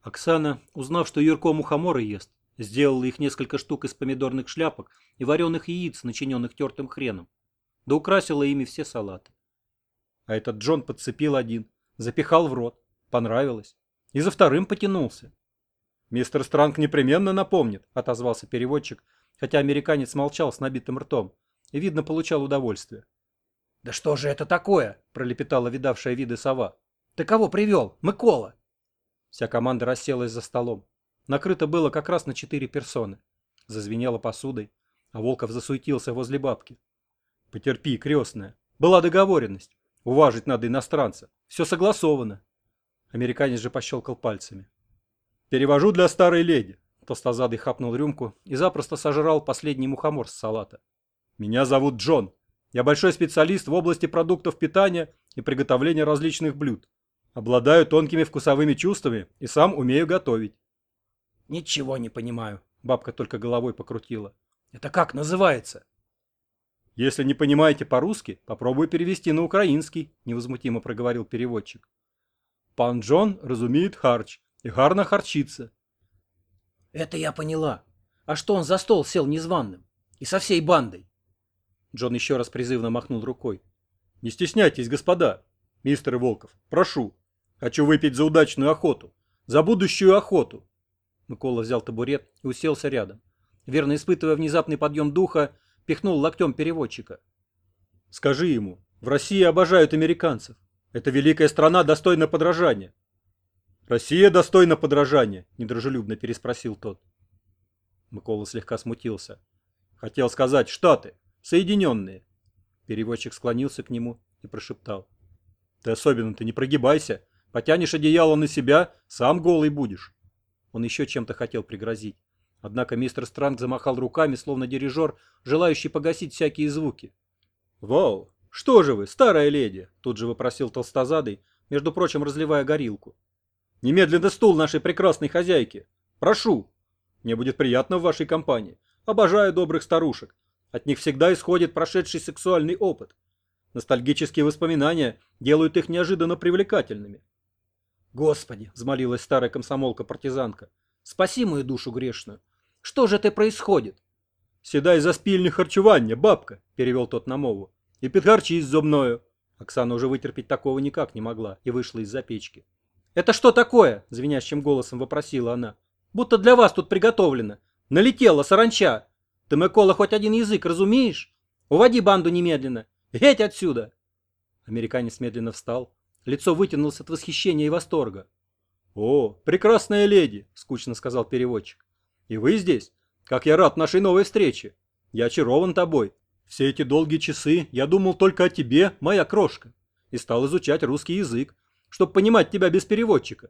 Оксана, узнав, что Юрко мухоморы ест, сделала их несколько штук из помидорных шляпок и вареных яиц, начиненных тертым хреном, да украсила ими все салаты. А этот Джон подцепил один, запихал в рот, понравилось, и за вторым потянулся. «Мистер Странг непременно напомнит», — отозвался переводчик, хотя американец молчал с набитым ртом и, видно, получал удовольствие. «Да что же это такое?» — пролепетала видавшая виды сова. «Ты кого привел? Микола!» Вся команда расселась за столом. Накрыто было как раз на 4 персоны. Зазвенело посудой, а Волков засуетился возле бабки. «Потерпи, крестная. Была договоренность. Уважить надо иностранца. Все согласовано». Американец же пощелкал пальцами. «Перевожу для старой леди». Толстозадый хапнул рюмку и запросто сожрал последний мухомор с салата. «Меня зовут Джон. Я большой специалист в области продуктов питания и приготовления различных блюд. Обладаю тонкими вкусовыми чувствами и сам умею готовить». «Ничего не понимаю», — бабка только головой покрутила. «Это как называется?» «Если не понимаете по-русски, попробую перевести на украинский», — невозмутимо проговорил переводчик. «Пан Джон разумеет харч и гарно харчится». «Это я поняла. А что он за стол сел незваным? И со всей бандой?» Джон еще раз призывно махнул рукой. «Не стесняйтесь, господа. Мистер Волков, прошу. Хочу выпить за удачную охоту. За будущую охоту». Микола взял табурет и уселся рядом. Верно испытывая внезапный подъем духа, пихнул локтем переводчика. «Скажи ему, в России обожают американцев. Это великая страна, достойна подражания». «Россия достойна подражания», — недружелюбно переспросил тот. Микола слегка смутился. «Хотел сказать, Штаты, Соединенные». Переводчик склонился к нему и прошептал. «Ты особенно-то не прогибайся. Потянешь одеяло на себя, сам голый будешь». Он еще чем-то хотел пригрозить. Однако мистер Странг замахал руками, словно дирижер, желающий погасить всякие звуки. «Вау! Что же вы, старая леди?» — тут же вопросил толстозадый, между прочим, разливая горилку. «Немедленно стул нашей прекрасной хозяйки! Прошу! Мне будет приятно в вашей компании. Обожаю добрых старушек. От них всегда исходит прошедший сексуальный опыт. Ностальгические воспоминания делают их неожиданно привлекательными». «Господи!» — взмолилась старая комсомолка-партизанка. «Спаси мою душу грешную! Что же это происходит?» «Седай за спильни харчування, бабка!» — перевел тот на мову. «И підгарчись зо мною!» Оксана уже вытерпеть такого никак не могла и вышла из-за печки. «Это что такое?» — звенящим голосом вопросила она. «Будто для вас тут приготовлено. Налетела саранча. Ты, Микола, хоть один язык разумеешь? Уводи банду немедленно. Геть отсюда!» Американец медленно встал. Лицо вытянулось от восхищения и восторга. «О, прекрасная леди!» — скучно сказал переводчик. «И вы здесь? Как я рад нашей новой встрече! Я очарован тобой. Все эти долгие часы я думал только о тебе, моя крошка, и стал изучать русский язык, чтобы понимать тебя без переводчика».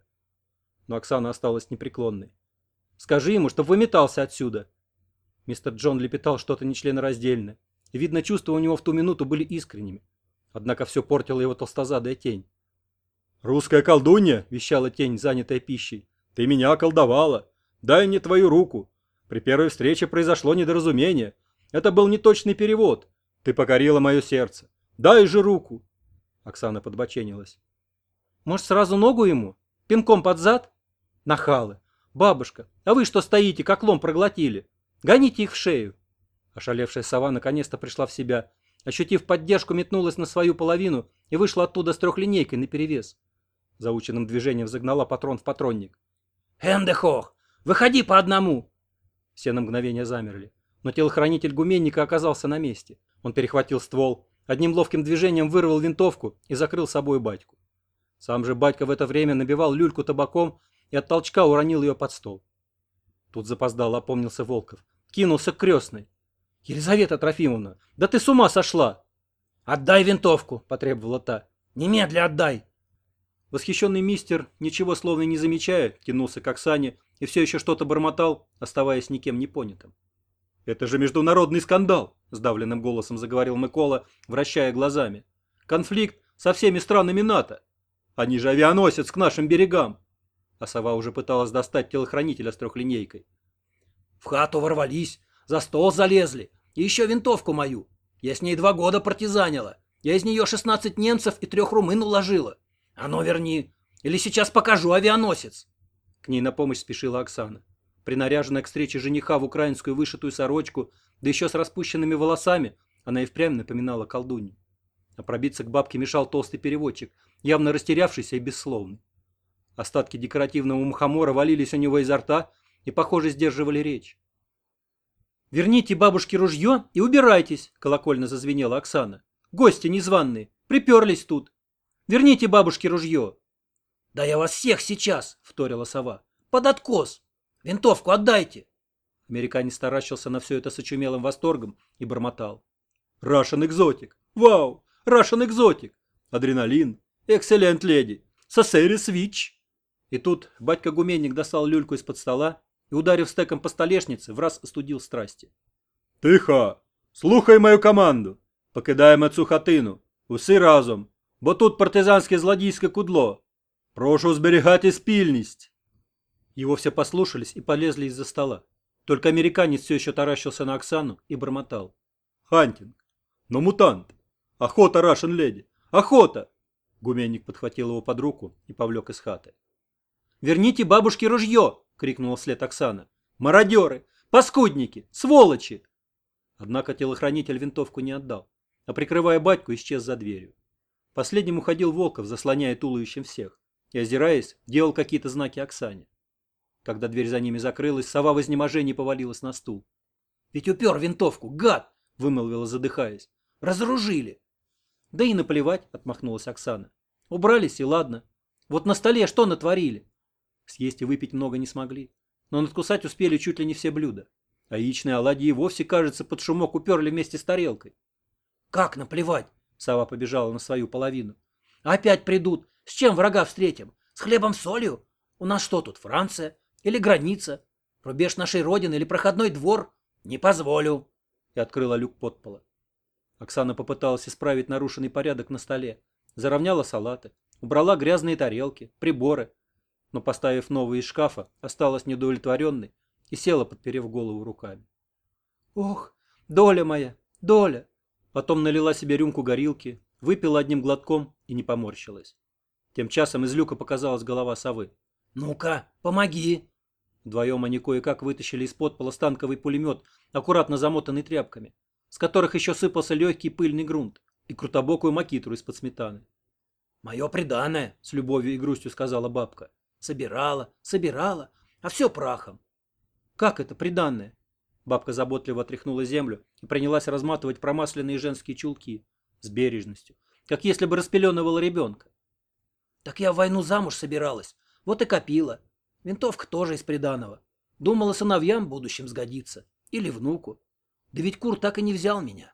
Но Оксана осталась непреклонной. «Скажи ему, чтоб выметался отсюда». Мистер Джон лепетал что-то нечленораздельное, и, видно, чувства у него в ту минуту были искренними. Однако все портила его толстозадая тень. «Русская колдунья!» — вещала тень, занятая пищей. «Ты меня околдовала! Дай мне твою руку! При первой встрече произошло недоразумение. Это был неточный перевод. Ты покорила мое сердце. Дай же руку!» Оксана подбоченилась. «Может, сразу ногу ему? Пинком под зад?» «Нахалы! Бабушка, а вы что стоите, как лом проглотили? Гоните их в шею!» Ошалевшая сова наконец-то пришла в себя. Ощутив поддержку, метнулась на свою половину и вышла оттуда с трехлинейкой наперевес. Заученным движением загнала патрон в патронник. «Эндехох! Выходи по одному!» Все на мгновение замерли. Но телохранитель гуменника оказался на месте. Он перехватил ствол, одним ловким движением вырвал винтовку и закрыл собой батьку. Сам же батька в это время набивал люльку табаком и от толчка уронил ее под стол. Тут запоздало опомнился Волков. Кинулся к крестной. «Елизавета Трофимовна, да ты с ума сошла!» «Отдай винтовку!» — потребовала та. «Немедля отдай!» Восхищенный мистер, ничего словно не замечая, тянулся к Оксане и все еще что-то бормотал, оставаясь никем не понятым. «Это же международный скандал!» — сдавленным голосом заговорил Микола, вращая глазами. «Конфликт со всеми странами НАТО! Они же авианосец к нашим берегам!» А сова уже пыталась достать телохранителя с трехлинейкой. «В хату ворвались, за стол залезли, и еще винтовку мою. Я с ней 2 года партизанила. Я из нее 16 немцев и 3 румын уложила. А ну верни, или сейчас покажу авианосец». К ней на помощь спешила Оксана. Принаряженная к встрече жениха в украинскую вышитую сорочку, да еще с распущенными волосами, она и впрямь напоминала колдунью. А пробиться к бабке мешал толстый переводчик, явно растерявшийся и бессловный. Остатки декоративного мухомора валились у него изо рта и, похоже, сдерживали речь. «Верните бабушке ружье и убирайтесь!» – колокольно зазвенела Оксана. «Гости незваные, приперлись тут! Верните бабушке ружье!» «Да я вас всех сейчас!» – вторила сова. «Под откос! Винтовку отдайте!» Американец таращился на все это с очумелым восторгом и бормотал. «Russian Exotic! Вау! Russian Exotic! Адреналин! Экселлент, леди! Сосери свич!» И тут батька-гуменник достал люльку из-под стола и, ударив стеком по столешнице, враз остудил страсти. «Тихо! Слухай мою команду! Покидаємо цю хатину! Уси разом! Бо тут партизанське злодійське кудло! Прошу зберігати спільність!» Его все послушались и полезли из-за стола. Только американец все еще таращился на Оксану и бормотал. «Хантинг! Но мутант! Охота, Russian леди! Охота!» Гуменник подхватил его под руку и повлек из хаты. «Верните бабушке ружье!» — крикнула вслед Оксана. «Мародеры! Паскудники! Сволочи!» Однако телохранитель винтовку не отдал, а, прикрывая батьку, исчез за дверью. Последним уходил Волков, заслоняя туловищем всех, и, озираясь, делал какие-то знаки Оксане. Когда дверь за ними закрылась, сова в изнеможении повалилась на стул. «Ведь упер винтовку, гад!» — вымолвила, задыхаясь. «Разоружили!» «Да и наплевать!» — отмахнулась Оксана. «Убрались, и ладно. Вот на столе что натворили?» Съесть и выпить много не смогли, но надкусать успели чуть ли не все блюда. А яичные оладьи и вовсе, кажется, под шумок уперли вместе с тарелкой. «Как наплевать?» — сова побежала на свою половину. «Опять придут. С чем врага встретим? С хлебом-солью? У нас что тут, Франция? Или граница? Рубеж нашей родины или проходной двор? Не позволю!» И открыла люк подпола. Оксана попыталась исправить нарушенный порядок на столе, заровняла салаты, убрала грязные тарелки, приборы, но, поставив новые из шкафа, осталась неудовлетворенной и села, подперев голову руками. «Ох, доля моя, доля!» Потом налила себе рюмку горилки, выпила одним глотком и не поморщилась. Тем часом из люка показалась голова совы. «Ну-ка, помоги!» Вдвоем они кое-как вытащили из-под пола станковый пулемет, аккуратно замотанный тряпками, с которых еще сыпался легкий пыльный грунт, и крутобокую макитру из-под сметаны. «Мое приданое!» — с любовью и грустью сказала бабка. «Собирала, собирала, а все прахом!» «Как это приданное?» Бабка заботливо отряхнула землю и принялась разматывать промасленные женские чулки с бережностью, как если бы распеленывала ребенка. «Так я в войну замуж собиралась, вот и копила. Винтовка тоже из приданого. Думала, сыновьям в будущем сгодится. Или внуку. Да ведь Кур так и не взял меня».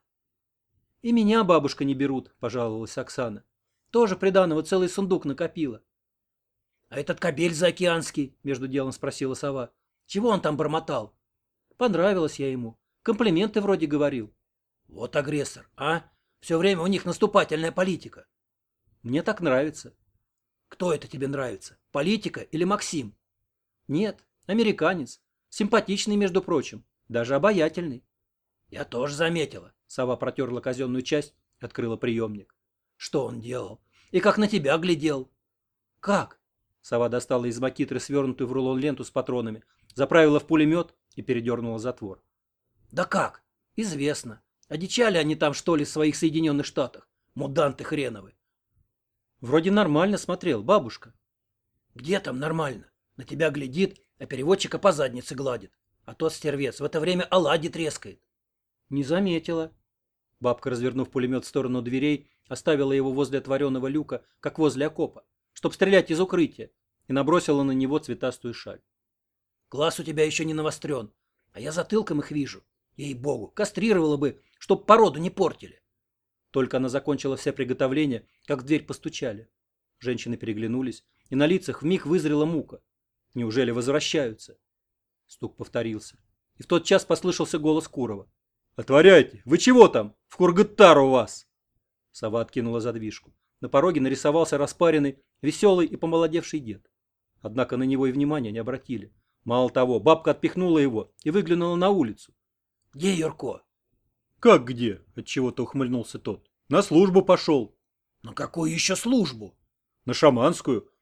«И меня бабушка не берут», — пожаловалась Оксана. «Тоже приданого целый сундук накопила». «А этот кобель заокеанский?» — между делом спросила сова. «Чего он там бормотал?» «Понравилось я ему. Комплименты вроде говорил». «Вот агрессор, а? Все время у них наступательная политика». «Мне так нравится». «Кто это тебе нравится? Политика или Максим?» «Нет, американец. Симпатичный, между прочим. Даже обаятельный». «Я тоже заметила». Сова протерла казенную часть, открыла приемник. «Что он делал? И как на тебя глядел?» «Как?» Сова достала из макитры свернутую в рулон ленту с патронами, заправила в пулемет и передернула затвор. «Да как? Известно. Одичали они там, что ли, в своих Соединенных Штатах? Муданты хреновы». «Вроде нормально смотрел, бабушка». «Где там нормально? На тебя глядит, а переводчика по заднице гладит. А тот стервец в это время оладьи трескает». «Не заметила». Бабка, развернув пулемет в сторону дверей, оставила его возле отворенного люка, как возле окопа, чтоб стрелять из укрытия, и набросила на него цветастую шаль. «Глаз у тебя еще не навострен, а я затылком их вижу. Ей-богу, кастрировала бы, чтоб породу не портили». Только она закончила все приготовления, как в дверь постучали. Женщины переглянулись, и на лицах вмиг вызрела мука. Неужели возвращаются? Стук повторился, и в тот час послышался голос Курова. «Отворяйте! Вы чего там? В Кургыттару вас!» Сова откинула задвижку. На пороге нарисовался распаренный, веселый и помолодевший дед. Однако на него и внимания не обратили. Мало того, бабка отпихнула его и выглянула на улицу. «Где Юрко?» «Как где?» — отчего-то ухмыльнулся тот. «На службу пошел». «На какую еще службу?» «На шаманскую.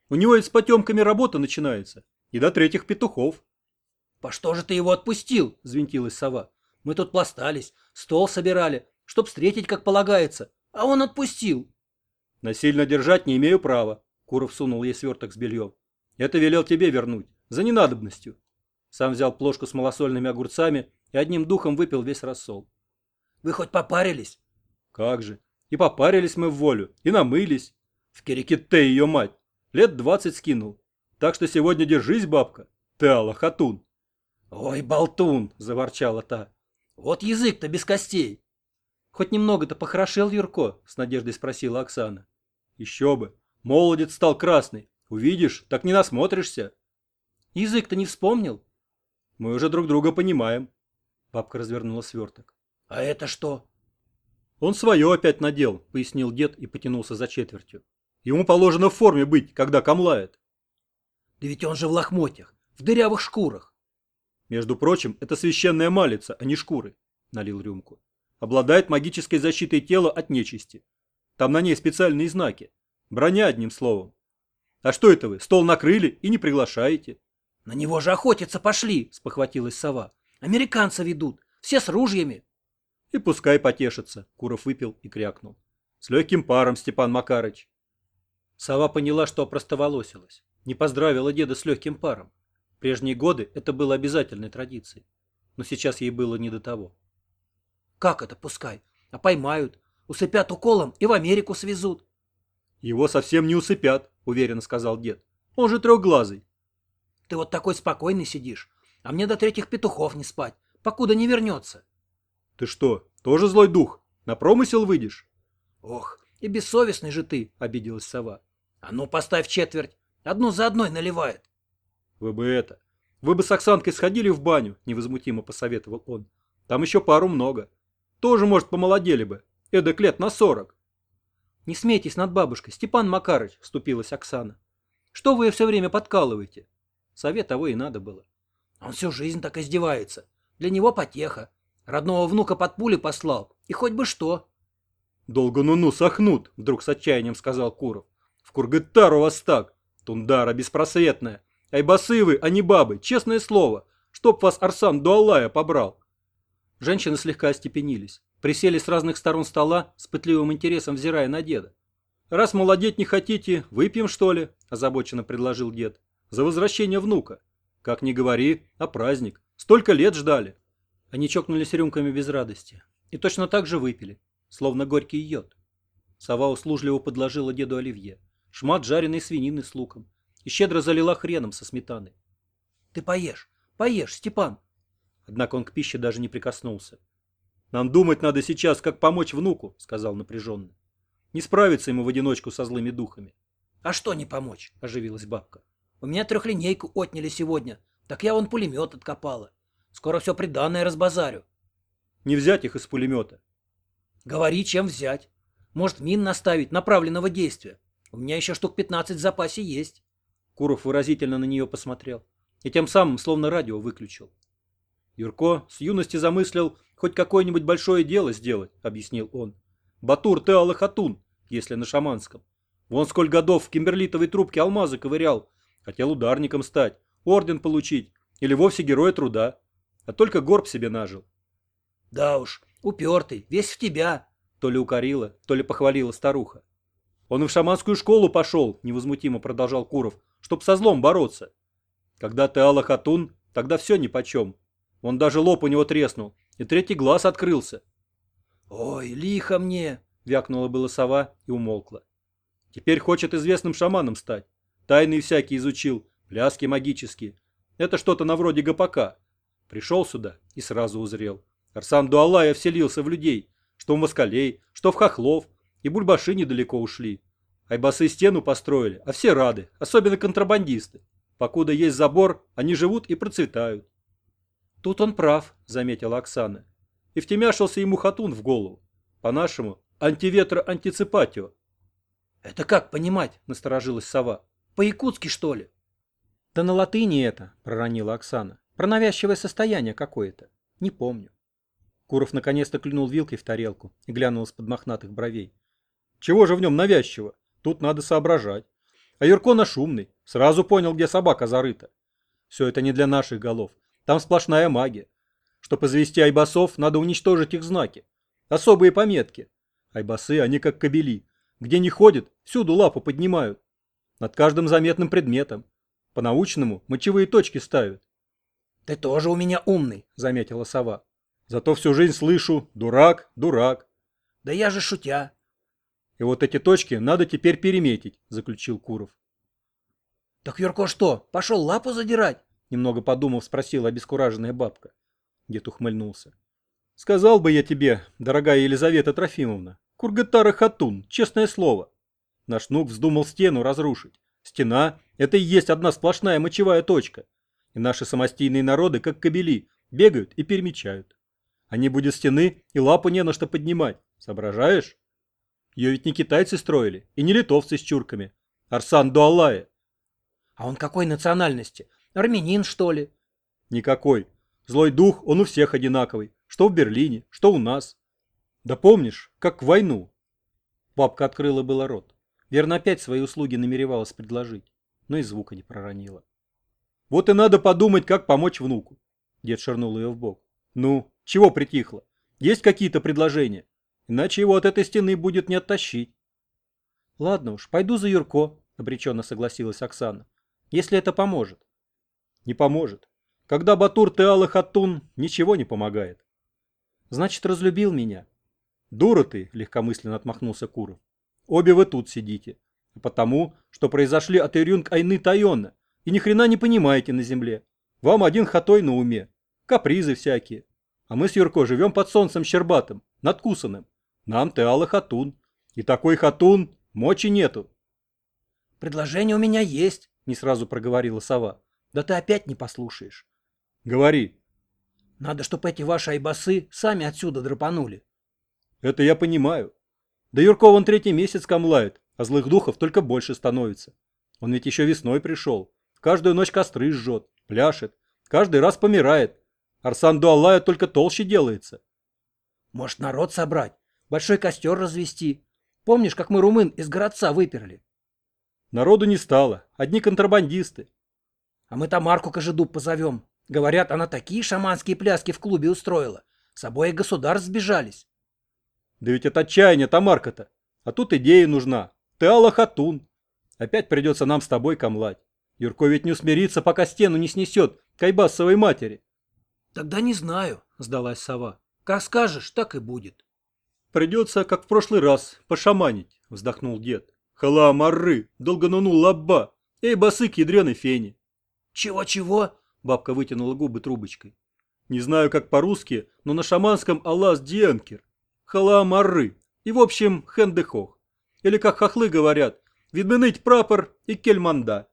У него и с потемками работа начинается. И до третьих петухов. По что же ты его отпустил? Взвинтилась сова. Мы тут пластались, стол собирали, чтоб встретить как полагается. А он отпустил. Насильно держать не имею права. Куров сунул ей сверток с бельем. Это велел тебе вернуть. За ненадобностью. Сам взял плошку с малосольными огурцами и одним духом выпил весь рассол. Вы хоть попарились? Как же. И попарились мы в волю, и намылись. В Керекетте ее мать. Лет 20 скинул. Так что сегодня держись, бабка. Ты Аллах-Атун. Ой, болтун, заворчала та. Вот язык-то без костей. Хоть немного-то похорошел Юрко? С надеждой спросила Оксана. Еще бы. Молодец стал красный. Увидишь, так не насмотришься. Язык-то не вспомнил? Мы уже друг друга понимаем. Бабка развернула сверток. А это что? Он свое опять надел, пояснил дед и потянулся за четвертью. Ему положено в форме быть, когда камлает. Да ведь он же в лохмотьях, в дырявых шкурах. Между прочим, это священная малица, а не шкуры, налил рюмку. Обладает магической защитой тела от нечисти. Там на ней специальные знаки. Броня, одним словом. А что это вы, стол накрыли и не приглашаете? На него же охотиться пошли, спохватилась сова. Американцы ведут, все с ружьями. И пускай потешится, Куров выпил и крякнул. С легким паром, Степан Макарыч. Сова поняла, что опростоволосилась. Не поздравила деда с легким паром. В прежние годы это было обязательной традицией. Но сейчас ей было не до того. Как это пускай? А поймают, усыпят уколом и в Америку свезут. Его совсем не усыпят, уверенно сказал дед. Он же трехглазый. Ты вот такой спокойный сидишь, а мне до третьих петухов не спать, покуда не вернется. Ты что, тоже злой дух? На промысел выйдешь? Ох, и бессовестный же ты, обиделась сова. А ну поставь четверть, одну за одной наливает. Вы бы с Оксанкой сходили в баню, невозмутимо посоветовал он. Там еще пару много. Тоже, может, помолодели бы. Эдак лет на 40. Не смейтесь над бабушкой, Степан Макарыч, вступилась Оксана. Что вы ее все время подкалываете? Сове того и надо было. Он всю жизнь так издевается. Для него потеха. Родного внука под пули послал. И хоть бы что. Долго ну-ну сохнут, вдруг с отчаянием сказал Куров. В Кургытару вас так. Тундара беспросветная. Айбасы вы, а не бабы, честное слово. Чтоб вас Арсан до Аллая побрал. Женщины слегка остепенились. Присели с разных сторон стола, с пытливым интересом взирая на деда. «Раз молодеть не хотите, выпьем, что ли?» – озабоченно предложил дед. «За возвращение внука. Как ни говори, а праздник. Столько лет ждали». Они чокнулись рюмками без радости. И точно так же выпили, словно горький йод. Сова услужливо подложила деду оливье, шмат жареной свинины с луком и щедро залила хреном со сметаной. «Ты поешь, поешь, Степан!» Однако он к пище даже не прикоснулся. «Нам думать надо сейчас, как помочь внуку», — сказал напряженно. «Не справиться ему в одиночку со злыми духами». «А что не помочь?» — оживилась бабка. «У меня трехлинейку отняли сегодня, так я вон пулемет откопала. Скоро все приданое разбазарю». «Не взять их из пулемета». «Говори, чем взять. Может, мин наставить направленного действия. У меня еще штук 15 в запасе есть». Куров выразительно на нее посмотрел и тем самым словно радио выключил. «Юрко с юности замыслил хоть какое-нибудь большое дело сделать», — объяснил он. «Батур ты Аллах-Атун, если на шаманском. Вон сколь годов в кимберлитовой трубке алмазы ковырял. Хотел ударником стать, орден получить или вовсе героя труда. А только горб себе нажил». «Да уж, упертый, весь в тебя», — то ли укорила, то ли похвалила старуха. «Он и в шаманскую школу пошел», — невозмутимо продолжал Куров, «чтоб со злом бороться. Когда ты Аллах-Атун, тогда все нипочем. Он даже лоб у него треснул, и третий глаз открылся». «Ой, лихо мне!» — вякнула была сова и умолкла. «Теперь хочет известным шаманом стать. Тайны всякие изучил, пляски магические. Это что-то на вроде гопака. Пришел сюда и сразу узрел. Арсан до Аллая вселился в людей, что в москалей, что в хохлов, и бульбаши недалеко ушли. Айбасы стену построили, а все рады, особенно контрабандисты. Покуда есть забор, они живут и процветают». «Тут он прав», — заметила Оксана. И втемяшился ему хатун в голову. По-нашему, антиветра антиципатио. «Это как понимать?» — насторожилась сова. «По-якутски, что ли?» «Да на латыни это», — проронила Оксана. «Про навязчивое состояние какое-то. Не помню». Куров наконец-то клюнул вилкой в тарелку и глянул из-под мохнатых бровей. «Чего же в нем навязчиво? Тут надо соображать. А Юрко наш умный, сразу понял, где собака зарыта. Все это не для наших голов, там сплошная магия. Чтобы завести айбасов, надо уничтожить их знаки. Особые пометки. Айбасы, они как кобели. Где не ходят, всюду лапу поднимают. Над каждым заметным предметом. По-научному мочевые точки ставят. Ты тоже у меня умный, Заметила сова. Зато всю жизнь слышу: дурак, дурак. да я же шутя. И вот эти точки надо теперь переметить, заключил Куров. Так Юрко что, пошел лапу задирать? Немного подумав, спросила обескураженная бабка. Дед ухмыльнулся. Сказал бы я тебе, дорогая Елизавета Трофимовна, Кургатара Хатун, честное слово. Наш внук вздумал стену разрушить. Стена – это и есть одна сплошная мочевая точка. И наши самостийные народы, как кобели, бегают и перемечают. А не будет стены, и лапу не на что поднимать. Соображаешь? Ее ведь не китайцы строили, и не литовцы с чурками. Арсан Дуалая. А он какой национальности? Армянин, что ли? Никакой. Злой дух, он у всех одинаковый. Что в Берлине, что у нас. Да помнишь, как в войну? Бабка открыла было рот. Верно, опять свои услуги намеревалась предложить, но и звука не проронила. Вот и надо подумать, как помочь внуку. Дед швырнул ее в бок. Ну, чего притихло? Есть какие-то предложения? Иначе его от этой стены будет не оттащить. Ладно уж, пойду за Юрко, обреченно согласилась Оксана. Если это поможет. Не поможет. Когда Батур Теала Хатун, ничего не помогает. Значит, разлюбил меня. Дура ты, легкомысленно отмахнулся Куров. Обе вы тут сидите. Потому, что произошли от Ирюнг Айны Тайона, и ни хрена не понимаете на земле. Вам один хатой на уме. Капризы всякие. А мы с Юрко живем под солнцем щербатым, надкусанным. Нам Теала Хатун. И такой Хатун мочи нету. Предложение у меня есть, Не сразу проговорила сова. да ты опять не послушаешь. Говори. Надо, чтобы эти ваши айбасы сами отсюда драпанули. Это я понимаю. Да Юрко вон 3-й месяц камлает, а злых духов только больше становится. Он ведь еще весной пришел. Каждую ночь костры жжет, пляшет. Каждый раз помирает. Арсан Дуалая только толще делается. Может, народ собрать? Большой костер развести? Помнишь, как мы румын из городца выперли? Народу не стало. Одни контрабандисты. А мы Тамарку Кожедуб позовем. Говорят, она такие шаманские пляски в клубе устроила. С обоих государств сбежались. Да ведь это отчаяние, Тамарка-то. А тут идея нужна. Теала Хатун. Опять придется нам с тобой камлать. Юрко ведь не усмирится, пока стену не снесет к айбасовой матери. Тогда не знаю, сдалась сова. Как скажешь, так и будет. Придется, как в прошлый раз, пошаманить, вздохнул дед. Хала марры, долгонону лабба. Эй, басы к ядреной фене. Чего-чего? Бабка вытянула губы трубочкой. Не знаю, как по-русски, но на шаманском Аллас Диенкер. Халамары. И в общем, хендехох. Или как хохлы говорят, видменыть прапор и кельманда.